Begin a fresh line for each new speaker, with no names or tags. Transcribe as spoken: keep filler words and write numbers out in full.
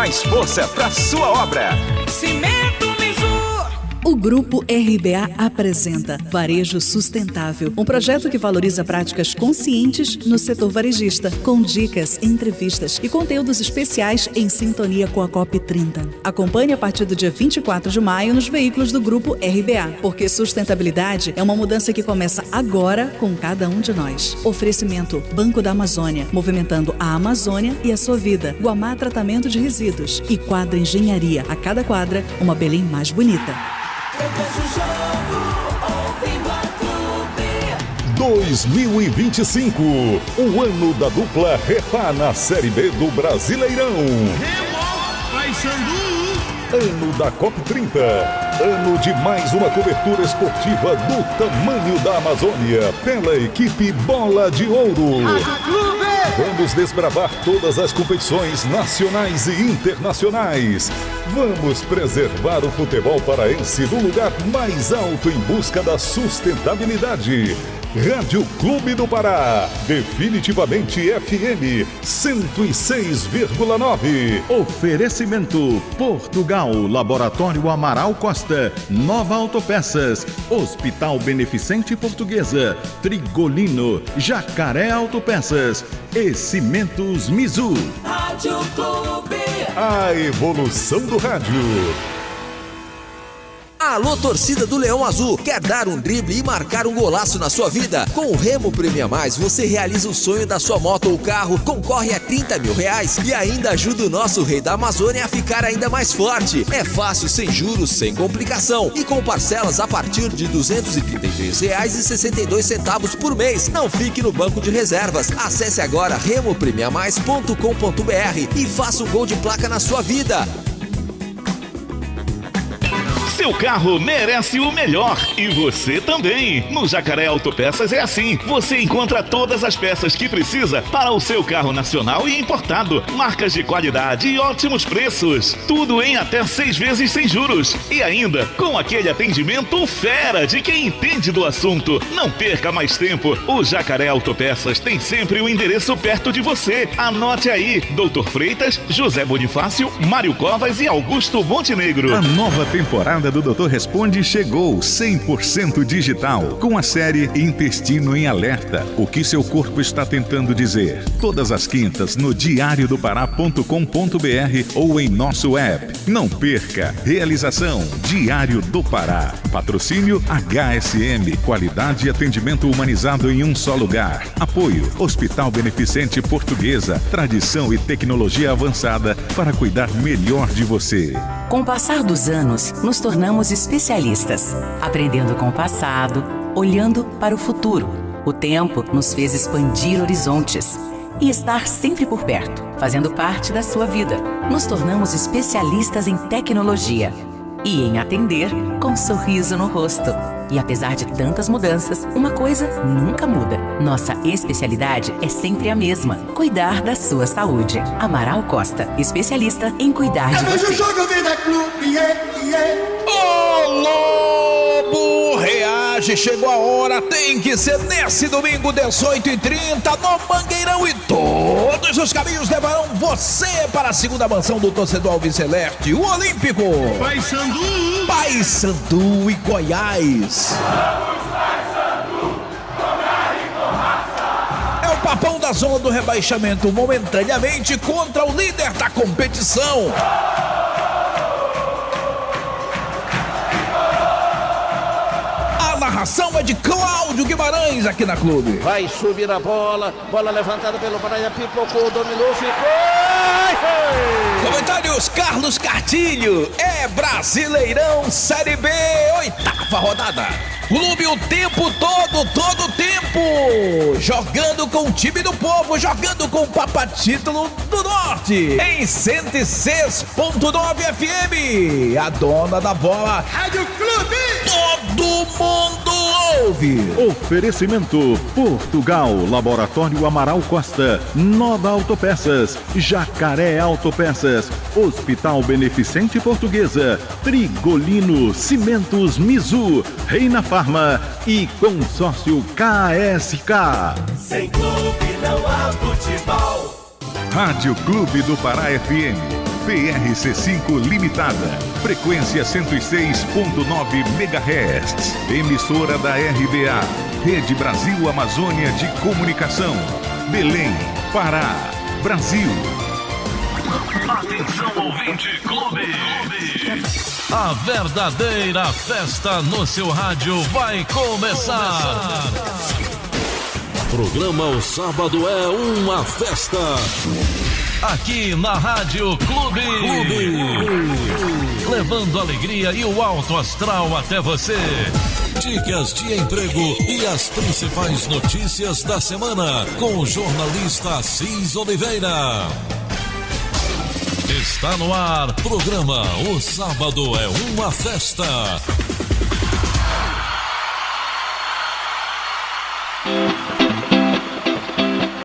mais força para sua obra.
Cimento Mizu.
O Grupo R B A apresenta Varejo Sustentável, um projeto que valoriza práticas conscientes no setor varejista, com dicas, entrevistas e conteúdos especiais em sintonia com a COP trinta. Acompanhe a partir do dia vinte e quatro de maio nos veículos do Grupo R B A, porque sustentabilidade é uma mudança que começa agora com cada um de nós. Oferecimento Banco da Amazônia, movimentando a Amazônia e a sua vida. Guamá Tratamento de Resíduos e Quadra Engenharia. A cada quadra, uma Belém mais bonita.
dois mil e vinte e cinco, o ano da dupla Repá na Série B do Brasileirão. Ano da COP trinta, ano de mais uma cobertura esportiva do tamanho da Amazônia, pela equipe Bola de Ouro. Vamos desbravar todas as competições nacionais e internacionais. Vamos preservar o futebol paraense no lugar mais alto em busca da sustentabilidade. Rádio Clube do Pará, definitivamente F M cento e seis vírgula nove.
Oferecimento Portugal, Laboratório Amaral Costa, Nova Autopeças, Hospital Beneficente Portuguesa, Trigolino, Jacaré Autopeças e Cimentos Mizu.
Rádio Clube.
A evolução do rádio.
Alô, torcida do Leão Azul, quer dar um drible e marcar um golaço na sua vida? Com o Remo Premia Mais, você realiza o sonho da sua moto ou carro, concorre a trinta mil reais e ainda ajuda o nosso rei da Amazônia a ficar ainda mais forte. É fácil, sem juros, sem complicação e com parcelas a partir de duzentos e trinta e três reais e sessenta e dois centavos por mês. Não fique no banco de reservas. Acesse agora remo premia mais ponto com ponto br e faça um gol de placa na sua vida.
Seu carro merece o melhor e você também. No Jacaré Autopeças é assim. Você encontra todas as peças que precisa para o seu carro nacional e importado. Marcas de qualidade e ótimos preços. Tudo em até seis vezes sem juros. E ainda com aquele atendimento fera de quem entende do assunto. Não perca mais tempo. O Jacaré Autopeças tem sempre o endereço perto de você. Anote aí. doutor Freitas, José Bonifácio, Mário Covas e Augusto Montenegro.
A nova temporada do doutor Responde chegou cem por cento digital, com a série Intestino em Alerta. O que seu corpo está tentando dizer? Todas as quintas no diário do pará ponto com ponto br ou em nosso app. Não perca! Realização Diário do Pará. Patrocínio H S M. Qualidade e atendimento humanizado em um só lugar. Apoio Hospital Beneficente Portuguesa. Tradição e tecnologia avançada para cuidar melhor de você.
Com o passar dos anos, nos tornamos especialistas, aprendendo com o passado, olhando para o futuro. O tempo nos fez expandir horizontes e estar sempre por perto, fazendo parte da sua vida. Nos tornamos especialistas em tecnologia e em atender com um sorriso no rosto. E apesar de tantas mudanças, uma coisa nunca muda. Nossa especialidade é sempre a mesma: cuidar da sua saúde. Amaral Costa, especialista em cuidar de você.
Ô Lobo reage, chegou a hora, tem que ser nesse domingo, dezoito e trinta, no Mangueirão, e todos os caminhos levarão você para a segunda mansão do torcedor alviceleste, o Olímpico.
Paysandu,
Paysandu e Goiás.
Vamos, Paysandu, jogar e com raça.
É o papão da zona do rebaixamento, momentaneamente contra o líder da competição. A narração é de Cláudio Guimarães aqui na Clube.
Vai subir a bola, bola levantada pelo Paraná, pipocou, dominou, ficou.
Comentários Carlos Cartilho. É Brasileirão Série B, oitava rodada. Clube o tempo todo, todo o tempo, jogando com o time do povo, jogando com o Papa Título do Norte, em cento e seis ponto nove F M, a dona da bola, Rádio Clube, todo mundo ouve.
Oferecimento Portugal, Laboratório Amaral Costa, Nova Autopeças, Jacaré Autopeças, Hospital Beneficente Portuguesa, Trigolino, Cimentos Mizu, Reina Farma e Consórcio K S K.
Sem clube não há futebol.
Rádio Clube do Pará F M. P R C cinco Limitada, frequência cento e seis ponto nove megahertz, emissora da R B A, Rede Brasil Amazônia de Comunicação, Belém, Pará, Brasil.
Atenção, ouvinte Clube. A verdadeira festa no seu rádio vai começar. Programa O Sábado é uma festa. Aqui na Rádio Clube. Clube. Levando alegria e o alto astral até você. Dicas de emprego e as principais notícias da semana com o jornalista Assis Oliveira. Está no ar, programa O Sábado é uma Festa.